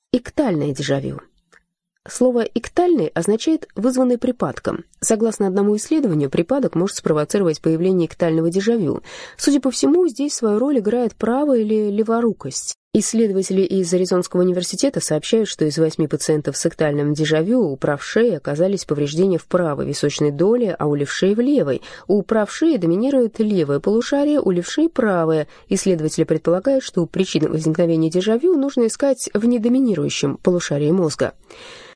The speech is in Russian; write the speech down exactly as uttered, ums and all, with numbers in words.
Иктальное дежавю. Слово «иктальный» означает «вызванный припадком». Согласно одному исследованию, припадок может спровоцировать появление иктального дежавю. Судя по всему, здесь свою роль играет право- или леворукость. Исследователи из Аризонского университета сообщают, что из восьми пациентов с иктальным дежавю у правшеи оказались повреждения в правой височной доле, а у левшей в левой. У правшеи доминирует левое полушарие, у левшей правое. Исследователи предполагают, что причину возникновения дежавю нужно искать в недоминирующем полушарии мозга.